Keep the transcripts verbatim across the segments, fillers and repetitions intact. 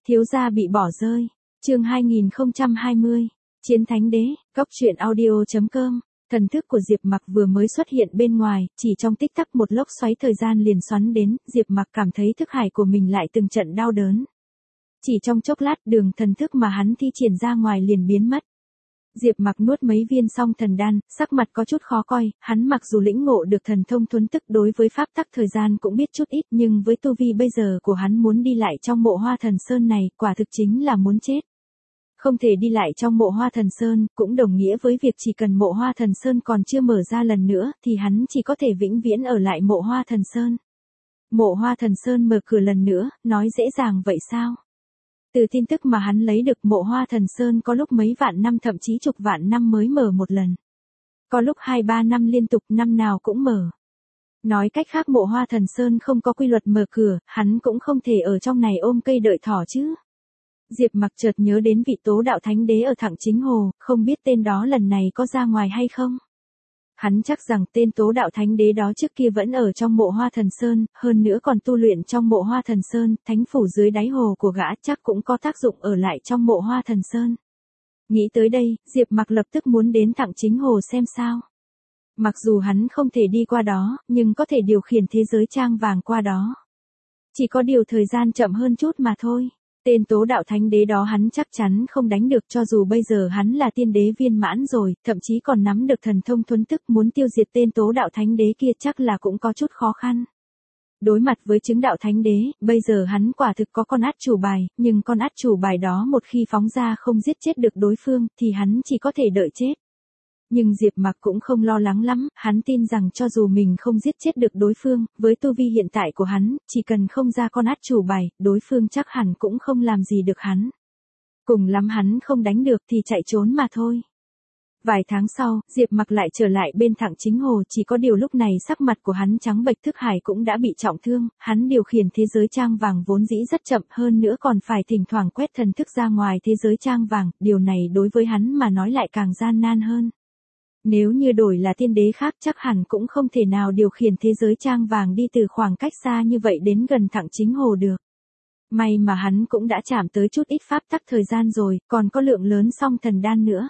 Thiếu gia bị bỏ rơi. Chương hai nghìn không trăm hai mươi. Chiến Thánh Đế. Góc truyện audio chấm com. Thần thức của Diệp Mặc vừa mới xuất hiện bên ngoài, chỉ trong tích tắc một lốc xoáy thời gian liền xoắn đến, Diệp Mặc cảm thấy thức hải của mình lại từng trận đau đớn. Chỉ trong chốc lát, đường thần thức mà hắn thi triển ra ngoài liền biến mất. Diệp Mặc nuốt mấy viên song thần đan, sắc mặt có chút khó coi, hắn mặc dù lĩnh ngộ được thần thông thuấn tức đối với pháp tắc thời gian cũng biết chút ít, nhưng với tu vi bây giờ của hắn muốn đi lại trong Mộ Hoa Thần Sơn này, quả thực chính là muốn chết. Không thể đi lại trong Mộ Hoa Thần Sơn, cũng đồng nghĩa với việc chỉ cần Mộ Hoa Thần Sơn còn chưa mở ra lần nữa, thì hắn chỉ có thể vĩnh viễn ở lại Mộ Hoa Thần Sơn. Mộ Hoa Thần Sơn mở cửa lần nữa, nói dễ dàng vậy sao? Từ tin tức mà hắn lấy được, Mộ Hoa Thần Sơn có lúc mấy vạn năm thậm chí chục vạn năm mới mở một lần. Có lúc hai ba năm liên tục, năm nào cũng mở. Nói cách khác, Mộ Hoa Thần Sơn không có quy luật mở cửa, hắn cũng không thể ở trong này ôm cây đợi thỏ chứ. Diệp Mặc chợt nhớ đến vị Tố Đạo Thánh Đế ở Thẳng Chính Hồ, không biết tên đó lần này có ra ngoài hay không. Hắn chắc rằng tên Tố Đạo Thánh Đế đó trước kia vẫn ở trong Mộ Hoa Thần Sơn, hơn nữa còn tu luyện trong Mộ Hoa Thần Sơn, thánh phủ dưới đáy hồ của gã chắc cũng có tác dụng ở lại trong Mộ Hoa Thần Sơn. Nghĩ tới đây, Diệp Mặc lập tức muốn đến Thẳng Chính Hồ xem sao. Mặc dù hắn không thể đi qua đó, nhưng có thể điều khiển thế giới trang vàng qua đó. Chỉ có điều thời gian chậm hơn chút mà thôi. Tên Tố Đạo Thánh Đế đó hắn chắc chắn không đánh được, cho dù bây giờ hắn là tiên đế viên mãn rồi, thậm chí còn nắm được thần thông thuấn tức, muốn tiêu diệt tên Tố Đạo Thánh Đế kia chắc là cũng có chút khó khăn. Đối mặt với chứng đạo Thánh Đế, bây giờ hắn quả thực có con át chủ bài, nhưng con át chủ bài đó một khi phóng ra không giết chết được đối phương, thì hắn chỉ có thể đợi chết. Nhưng Diệp Mặc cũng không lo lắng lắm, hắn tin rằng cho dù mình không giết chết được đối phương, với tu vi hiện tại của hắn, chỉ cần không ra con át chủ bài, đối phương chắc hẳn cũng không làm gì được hắn. Cùng lắm hắn không đánh được thì chạy trốn mà thôi. Vài tháng sau, Diệp Mặc lại trở lại bên Thẳng Chính Hồ, chỉ có điều lúc này sắc mặt của hắn trắng bệch, thức hải cũng đã bị trọng thương, hắn điều khiển thế giới trang vàng vốn dĩ rất chậm, hơn nữa còn phải thỉnh thoảng quét thần thức ra ngoài thế giới trang vàng, điều này đối với hắn mà nói lại càng gian nan hơn. Nếu như đổi là tiên đế khác chắc hẳn cũng không thể nào điều khiển thế giới trang vàng đi từ khoảng cách xa như vậy đến gần Thẳng Chính Hồ được. May mà hắn cũng đã chạm tới chút ít pháp tắc thời gian rồi, còn có lượng lớn song thần đan nữa.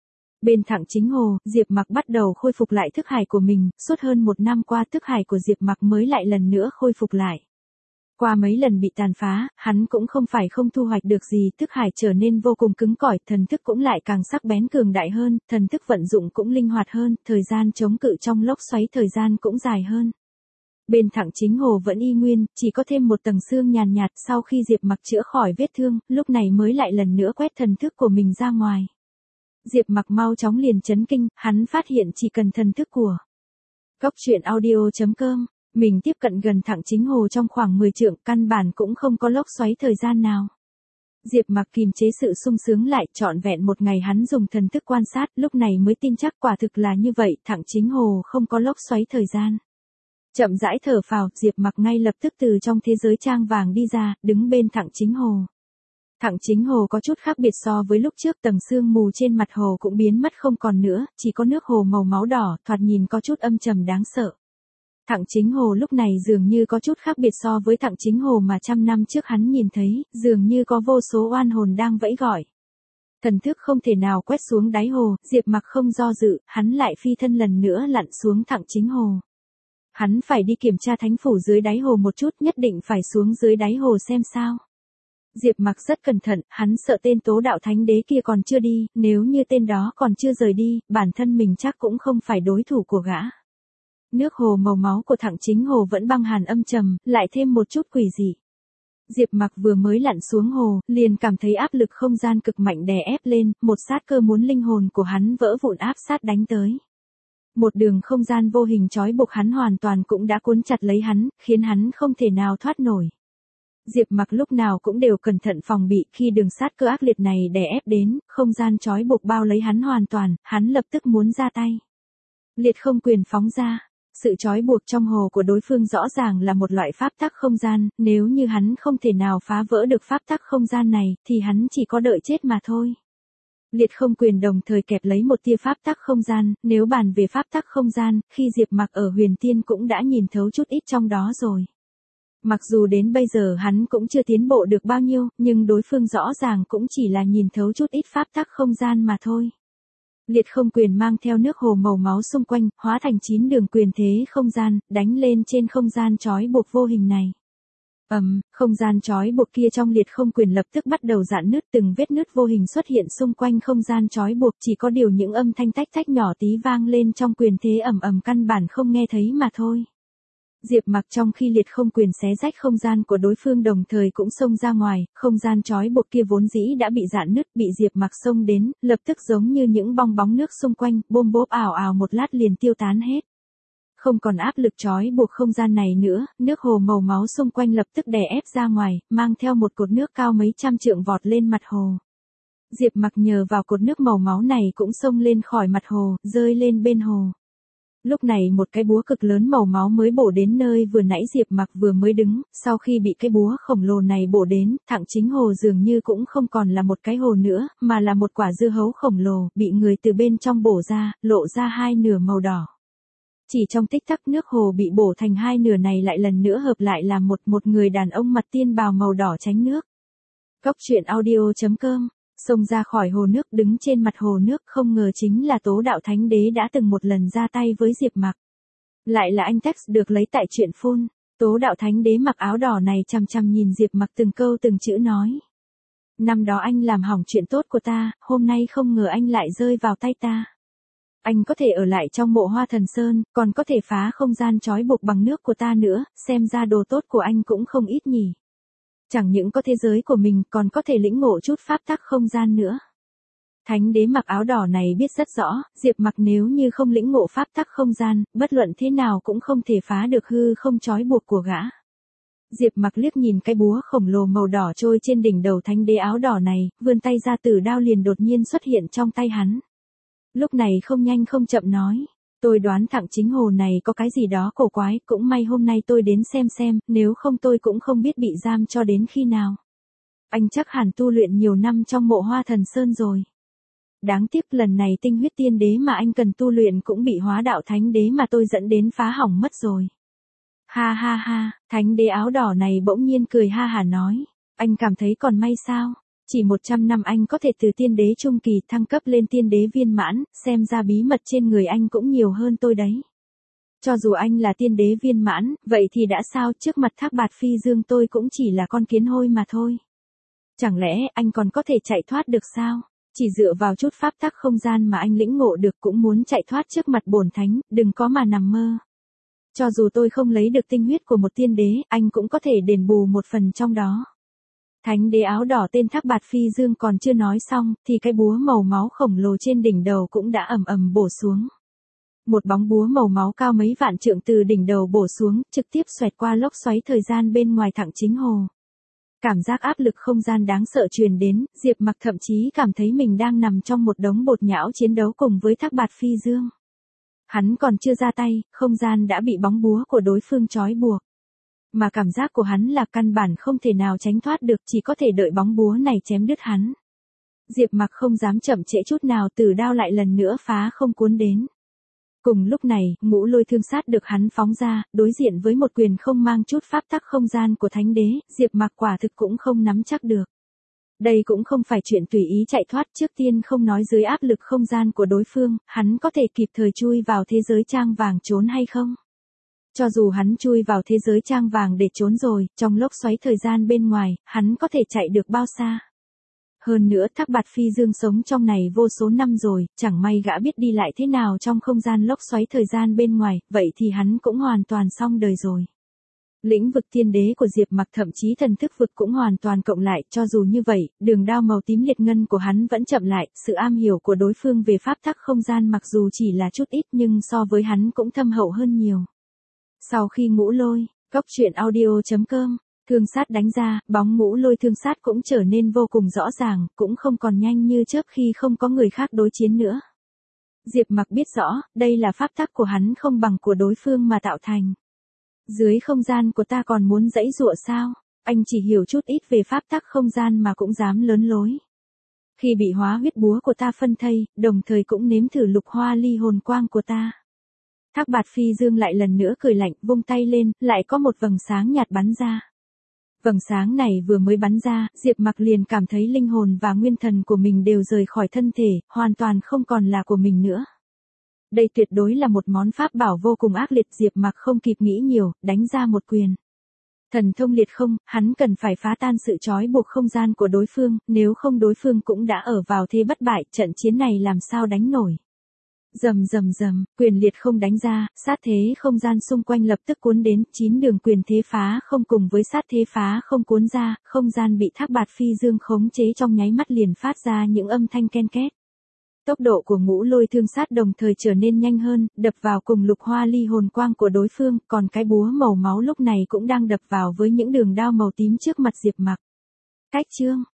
Bên Thẳng Chính Hồ, Diệp Mặc bắt đầu khôi phục lại thức hải của mình, suốt hơn một năm qua thức hải của Diệp Mặc mới lại lần nữa khôi phục lại. Qua mấy lần bị tàn phá, hắn cũng không phải không thu hoạch được gì, thức hải trở nên vô cùng cứng cỏi, thần thức cũng lại càng sắc bén cường đại hơn, thần thức vận dụng cũng linh hoạt hơn, thời gian chống cự trong lốc xoáy thời gian cũng dài hơn. Bên Thẳng Chính Hồ vẫn y nguyên, chỉ có thêm một tầng sương nhàn nhạt, sau khi Diệp Mặc chữa khỏi vết thương, lúc này mới lại lần nữa quét thần thức của mình ra ngoài. Diệp Mặc mau chóng liền chấn kinh, hắn phát hiện chỉ cần thần thức của Góc truyện audio chấm com, mình tiếp cận gần Thẳng Chính Hồ trong khoảng mười trượng, căn bản cũng không có lốc xoáy thời gian nào. Diệp Mặc kìm chế sự sung sướng lại, trọn vẹn một ngày hắn dùng thần thức quan sát, lúc này mới tin chắc quả thực là như vậy, Thẳng Chính Hồ không có lốc xoáy thời gian. Chậm rãi thở phào, Diệp Mặc ngay lập tức từ trong thế giới trang vàng đi ra, đứng bên Thẳng Chính Hồ. Thẳng Chính Hồ có chút khác biệt so với lúc trước, tầng sương mù trên mặt hồ cũng biến mất không còn nữa, chỉ có nước hồ màu máu đỏ, thoạt nhìn có chút âm trầm đáng sợ. Thẳng Chính Hồ lúc này dường như có chút khác biệt so với Thẳng Chính Hồ mà trăm năm trước hắn nhìn thấy, dường như có vô số oan hồn đang vẫy gọi. Thần thức không thể nào quét xuống đáy hồ, Diệp Mặc không do dự, hắn lại phi thân lần nữa lặn xuống Thẳng Chính Hồ. Hắn phải đi kiểm tra thánh phủ dưới đáy hồ một chút, nhất định phải xuống dưới đáy hồ xem sao. Diệp Mặc rất cẩn thận, hắn sợ tên Tố Đạo Thánh Đế kia còn chưa đi, nếu như tên đó còn chưa rời đi, bản thân mình chắc cũng không phải đối thủ của gã. Nước hồ màu máu của Thẳng Chính Hồ vẫn băng hàn âm trầm, lại thêm một chút quỷ dị. Diệp Mặc vừa mới lặn xuống hồ, liền cảm thấy áp lực không gian cực mạnh đè ép lên, một sát cơ muốn linh hồn của hắn vỡ vụn áp sát đánh tới. Một đường không gian vô hình trói buộc hắn hoàn toàn cũng đã cuốn chặt lấy hắn, khiến hắn không thể nào thoát nổi. Diệp Mặc lúc nào cũng đều cẩn thận phòng bị, khi đường sát cơ ác liệt này đè ép đến, không gian trói buộc bao lấy hắn hoàn toàn, hắn lập tức muốn ra tay. Liệt không quyền phóng ra. Sự trói buộc trong hồ của đối phương rõ ràng là một loại pháp tắc không gian, nếu như hắn không thể nào phá vỡ được pháp tắc không gian này, thì hắn chỉ có đợi chết mà thôi. Liệt không quyền đồng thời kẹp lấy một tia pháp tắc không gian, nếu bàn về pháp tắc không gian, khi Diệp Mặc ở Huyền Tiên cũng đã nhìn thấu chút ít trong đó rồi. Mặc dù đến bây giờ hắn cũng chưa tiến bộ được bao nhiêu, nhưng đối phương rõ ràng cũng chỉ là nhìn thấu chút ít pháp tắc không gian mà thôi. Liệt không quyền mang theo nước hồ màu máu xung quanh, hóa thành chín đường quyền thế không gian, đánh lên trên không gian trói buộc vô hình này. Ầm, um, không gian trói buộc kia trong liệt không quyền lập tức bắt đầu rạn nứt, từng vết nứt vô hình xuất hiện xung quanh không gian trói buộc, chỉ có điều những âm thanh tách tách nhỏ tí vang lên trong quyền thế ầm ầm căn bản không nghe thấy mà thôi. Diệp Mặc trong khi liệt không quyền xé rách không gian của đối phương đồng thời cũng xông ra ngoài, không gian trói buộc kia vốn dĩ đã bị rạn nứt, bị Diệp Mặc xông đến, lập tức giống như những bong bóng nước xung quanh, bôm bốp ảo ảo một lát liền tiêu tán hết. Không còn áp lực trói buộc không gian này nữa, nước hồ màu máu xung quanh lập tức đè ép ra ngoài, mang theo một cột nước cao mấy trăm trượng vọt lên mặt hồ. Diệp Mặc nhờ vào cột nước màu máu này cũng xông lên khỏi mặt hồ, rơi lên bên hồ. Lúc này một cái búa cực lớn màu máu mới bổ đến nơi vừa nãy Diệp Mặc vừa mới đứng, sau khi bị cái búa khổng lồ này bổ đến, Thẳng Chính Hồ dường như cũng không còn là một cái hồ nữa, mà là một quả dưa hấu khổng lồ, bị người từ bên trong bổ ra, lộ ra hai nửa màu đỏ. Chỉ trong tích tắc nước hồ bị bổ thành hai nửa này lại lần nữa hợp lại là một một người đàn ông mặt tiên bào màu đỏ tránh nước. Cốc truyện audio chấm com Xông ra khỏi hồ nước đứng trên mặt hồ nước không ngờ chính là Tố Đạo Thánh Đế đã từng một lần ra tay với Diệp Mặc. Lại là anh text được lấy tại truyện phun. Tố Đạo Thánh Đế mặc áo đỏ này chằm chằm nhìn Diệp Mặc từng câu từng chữ nói. Năm đó anh làm hỏng chuyện tốt của ta, hôm nay không ngờ anh lại rơi vào tay ta. Anh có thể ở lại trong mộ Hoa Thần Sơn, còn có thể phá không gian trói buộc bằng nước của ta nữa, xem ra đồ tốt của anh cũng không ít nhỉ. Chẳng những có thế giới của mình còn có thể lĩnh ngộ chút pháp tắc không gian nữa. Thánh đế mặc áo đỏ này biết rất rõ, Diệp Mặc nếu như không lĩnh ngộ pháp tắc không gian, bất luận thế nào cũng không thể phá được hư không trói buộc của gã. Diệp Mặc liếc nhìn cái búa khổng lồ màu đỏ trôi trên đỉnh đầu thánh đế áo đỏ này, vươn tay ra tử đao liền đột nhiên xuất hiện trong tay hắn. Lúc này không nhanh không chậm nói. Tôi đoán Thẳng Chính Hồ này có cái gì đó cổ quái, cũng may hôm nay tôi đến xem xem, nếu không tôi cũng không biết bị giam cho đến khi nào. Anh chắc hẳn tu luyện nhiều năm trong mộ Hoa Thần Sơn rồi. Đáng tiếc lần này tinh huyết tiên đế mà anh cần tu luyện cũng bị Hóa Đạo Thánh Đế mà tôi dẫn đến phá hỏng mất rồi. Ha ha ha, thánh đế áo đỏ này bỗng nhiên cười ha hả nói, anh cảm thấy còn may sao? Chỉ một trăm năm anh có thể từ tiên đế trung kỳ thăng cấp lên tiên đế viên mãn, xem ra bí mật trên người anh cũng nhiều hơn tôi đấy. Cho dù anh là tiên đế viên mãn, vậy thì đã sao, trước mặt Thác Bạt Phi Dương tôi cũng chỉ là con kiến hôi mà thôi. Chẳng lẽ anh còn có thể chạy thoát được sao? Chỉ dựa vào chút pháp tắc không gian mà anh lĩnh ngộ được cũng muốn chạy thoát trước mặt bổn thánh, đừng có mà nằm mơ. Cho dù tôi không lấy được tinh huyết của một tiên đế, anh cũng có thể đền bù một phần trong đó. Thánh đế áo đỏ tên Thác Bạt Phi Dương còn chưa nói xong, thì cái búa màu máu khổng lồ trên đỉnh đầu cũng đã ầm ầm bổ xuống. Một bóng búa màu máu cao mấy vạn trượng từ đỉnh đầu bổ xuống, trực tiếp xoẹt qua lốc xoáy thời gian bên ngoài Thẳng Chính Hồ. Cảm giác áp lực không gian đáng sợ truyền đến, Diệp Mặc thậm chí cảm thấy mình đang nằm trong một đống bột nhão chiến đấu cùng với Thác Bạt Phi Dương. Hắn còn chưa ra tay, không gian đã bị bóng búa của đối phương trói buộc. Mà cảm giác của hắn là căn bản không thể nào tránh thoát được, chỉ có thể đợi bóng búa này chém đứt hắn. Diệp Mặc không dám chậm trễ chút nào, tử đao lại lần nữa phá không cuốn đến. Cùng lúc này, ngũ lôi thương sát được hắn phóng ra, đối diện với một quyền không mang chút pháp tắc không gian của thánh đế, Diệp Mặc quả thực cũng không nắm chắc được. Đây cũng không phải chuyện tùy ý chạy thoát, trước tiên không nói dưới áp lực không gian của đối phương, hắn có thể kịp thời chui vào thế giới trang vàng trốn hay không? Cho dù hắn chui vào thế giới trang vàng để trốn rồi, trong lốc xoáy thời gian bên ngoài, hắn có thể chạy được bao xa? Hơn nữa Thác Bạt Phi Dương sống trong này vô số năm rồi, chẳng may gã biết đi lại thế nào trong không gian lốc xoáy thời gian bên ngoài, vậy thì hắn cũng hoàn toàn xong đời rồi. Lĩnh vực tiên đế của Diệp Mặc thậm chí thần thức vực cũng hoàn toàn cộng lại, cho dù như vậy, đường đao màu tím liệt ngân của hắn vẫn chậm lại, sự am hiểu của đối phương về pháp tắc không gian mặc dù chỉ là chút ít nhưng so với hắn cũng thâm hậu hơn nhiều. Sau khi ngũ lôi, cốc truyện audio chấm com thương sát đánh ra, bóng ngũ lôi thương sát cũng trở nên vô cùng rõ ràng, cũng không còn nhanh như chớp khi không có người khác đối chiến nữa. Diệp Mặc biết rõ, đây là pháp tắc của hắn không bằng của đối phương mà tạo thành. Dưới không gian của ta còn muốn giãy giụa sao? Anh chỉ hiểu chút ít về pháp tắc không gian mà cũng dám lớn lối. Khi bị hóa huyết búa của ta phân thây, đồng thời cũng nếm thử lục hoa ly hồn quang của ta. Thác Bạt Phi Dương lại lần nữa cười lạnh, vung tay lên, lại có một vầng sáng nhạt bắn ra. Vầng sáng này vừa mới bắn ra, Diệp Mặc liền cảm thấy linh hồn và nguyên thần của mình đều rời khỏi thân thể, hoàn toàn không còn là của mình nữa. Đây tuyệt đối là một món pháp bảo vô cùng ác liệt, Diệp Mặc không kịp nghĩ nhiều, đánh ra một quyền. Thần thông liệt không, hắn cần phải phá tan sự trói buộc không gian của đối phương, nếu không đối phương cũng đã ở vào thế bất bại, trận chiến này làm sao đánh nổi. Rầm rầm rầm, quyền liệt không đánh ra, sát thế không gian xung quanh lập tức cuốn đến, chín đường quyền thế phá không cùng với sát thế phá không cuốn ra, không gian bị Thác Bạt Phi Dương khống chế trong nháy mắt liền phát ra những âm thanh ken két. Tốc độ của Ngũ Lôi Thương Sát đồng thời trở nên nhanh hơn, đập vào cùng Lục Hoa Ly hồn quang của đối phương, còn cái búa màu máu lúc này cũng đang đập vào với những đường đao màu tím trước mặt Diệp Mặc. Cách chương